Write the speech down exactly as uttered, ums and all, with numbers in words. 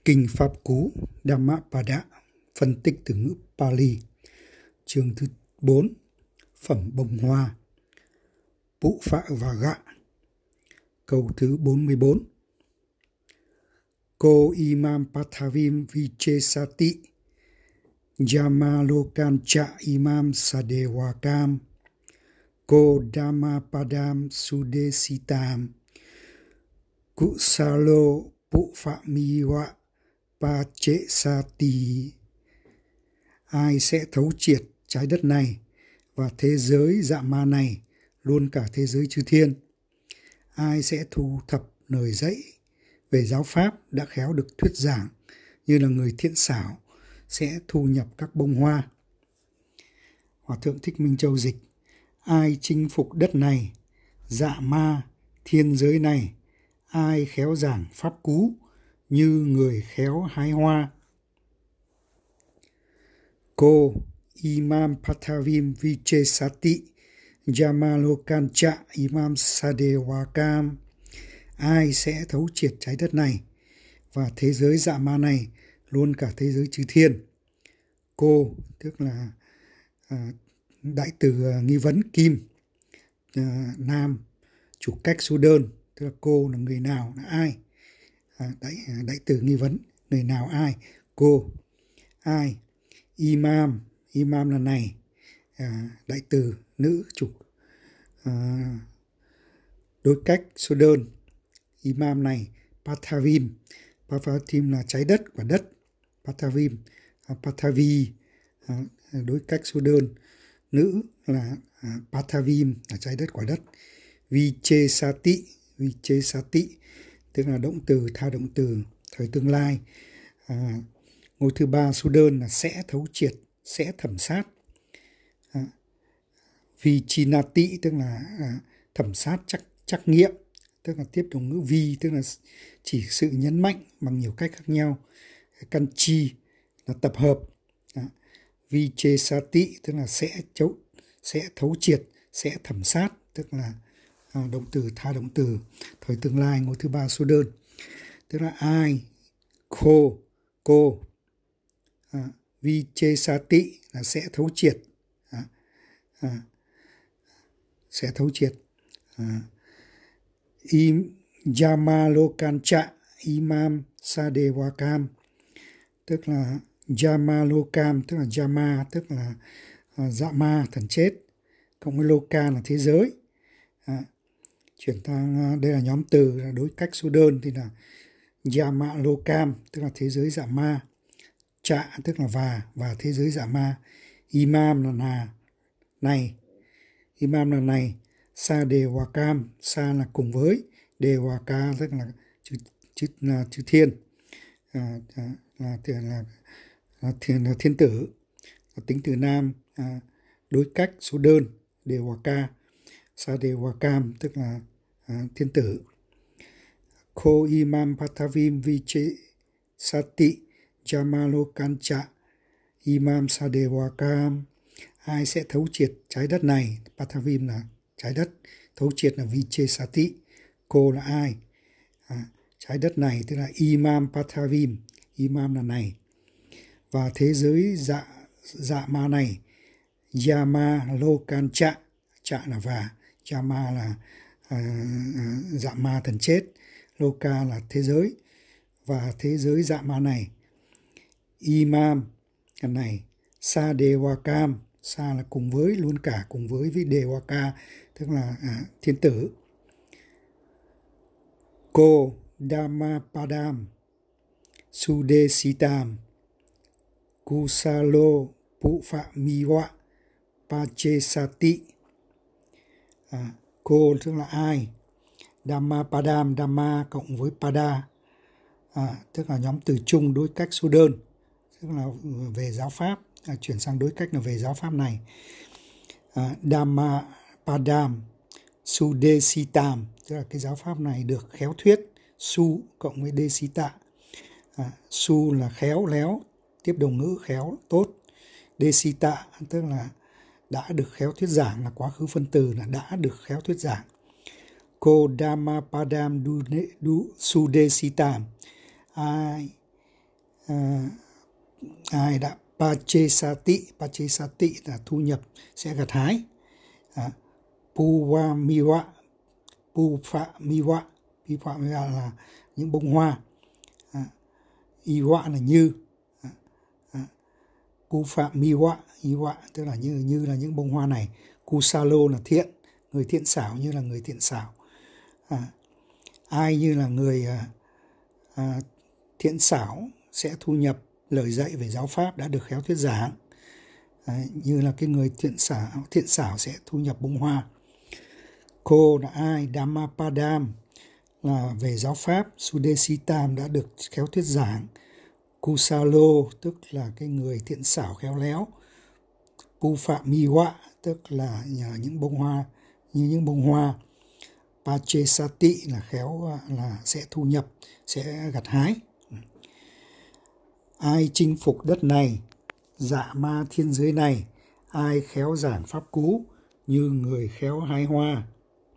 Kinh Pháp Cú Dhammapada, phân tích từ ngữ Pali, chương thứ bốn, phẩm bông hoa, Pụ Phạ và Gạ, câu thứ bốn mươi bốn. Ko imam pathavim vichesati jamalokancha imam sadewakam ko dhammapadam sudesitam kusalo pupamiwa pachesati. Ai sẽ thấu triệt trái đất này và thế giới dạ ma này, luôn cả thế giới chư thiên? Ai sẽ thu thập lời dạy về giáo pháp đã khéo được thuyết giảng như là người thiện xảo, sẽ thu nhập các bông hoa? Hòa thượng Thích Minh Châu dịch: ai chinh phục đất này, dạ ma, thiên giới này, ai khéo giảng pháp cú như người khéo hái hoa. Cô imam pathavim vichesati jamalokancha imam sadewakam. Ai sẽ thấu triệt trái đất này và thế giới dạ ma này, luôn cả thế giới chư thiên? Cô tức là à, đại từ à, nghi vấn kim, à, nam chủ cách số đơn, tức là cô là người nào, là ai. à, đại, đại từ nghi vấn, người nào, ai. Cô, ai. Imam, imam là này, à, đại từ nữ chủ à, đối cách số đơn, imam này. Pathavim, Pathavim là trái đất và đất. Pathavim, à, Pathavi, à, đối cách số đơn, nữ là à, Pathavim là trái đất quả đất. Vichesati, Vichesati tức là động từ, tha động từ thời tương lai. À, ngôi thứ ba số đơn là sẽ thấu triệt, sẽ thẩm sát. À, Vichinati tức là à, thẩm sát chắc trắc nghiệm, tức là tiếp đồng ngữ vi, tức là chỉ sự nhấn mạnh bằng nhiều cách khác nhau. Kanchi là tập hợp. À, Vichesati tức là sẽ chấu, sẽ thấu triệt, sẽ thẩm sát, tức là à, động từ, tha động từ thời tương lai, ngôi thứ ba số đơn. Tức là ai. Cô, cô. À, Vichesati là sẽ thấu triệt, à, à, sẽ thấu triệt. À, Im Jamalokancha imam sadewakam tức là Jamalokam tức là Jama tức là uh, dạ ma, thần chết, cộng với Loka là thế giới. À, chuyển sang uh, đây là nhóm từ là đối cách số đơn thì là Jamalokam tức là thế giới dạ ma, Cha tức là và và thế giới dạ ma, Imam là là này, Imam là này, Sadewakam, Sa là cùng với, Dewaka tức là chư, chư, là chư thiên, à, à, là, là, là, là, thiên, là thiên tử, là tính từ nam, à, đối cách số đơn, Dewaka, Sadewakam tức là à, thiên tử. Ko imam pathavim viche sati jamalokancha imam sadewakam. Ai sẽ thấu triệt trái đất này, pathavim là trái đất, thấu triệt là vichesati. Cô là ai. À, trái đất này tức là imam pathavim, imam là này, và thế giới dạ dạ ma này, yama lokancha, cha là và, yama là à, à, dạ ma thần chết, loka là thế giới, và thế giới dạ ma này, imam cái này, sadewakam, sa là cùng với, luôn cả, cùng với với dewaka tức là à, thiên tử. Ko dhammapadam sudesitam kusalo pupamiwa pachesati. À, cô tức là ai. Dhammapadam, Dhamma cộng với pada, à, tức là nhóm từ chung đối cách số đơn, tức là về giáo pháp. À, chuyển sang đối cách là về giáo pháp này. À, Dhammapadam sudesitam tức là cái giáo pháp này được khéo thuyết, su cộng với desita. À, su là khéo léo, tiếp đồng ngữ khéo, tốt. Desita tức là đã được khéo thuyết giảng, là quá khứ phân từ, là đã được khéo thuyết giảng. Ko Dhammapadam du, du Sudesitam. Ai à, ai đã Pachesati, Pachesati là thu nhập sẽ gặt hái. À, Puwamiwa, Pufamiwa, Pufamiwa là những bông hoa. À, Iwa là như. À, à, Pufamiwa, Iwa tức là như như là những bông hoa này. Kusalo là thiện, người thiện xảo, như là người thiện xảo. À, ai như là người à, à, thiện xảo sẽ thu nhập lời dạy về giáo pháp đã được khéo thuyết giảng. À, như là cái người thiện xảo thiện xảo sẽ thu nhập bông hoa. Cô là ai? Dhammapadam là về giáo pháp. Sudesitam đã được khéo thuyết giảng. Kusalo tức là cái người thiện xảo khéo léo. Pufamiwa tức là những bông hoa, như những bông hoa. Pachesati là khéo, là sẽ thu nhập, sẽ gặt hái. Ai chinh phục đất này, dạ ma thiên giới này, ai khéo giảng pháp cú như người khéo hái hoa.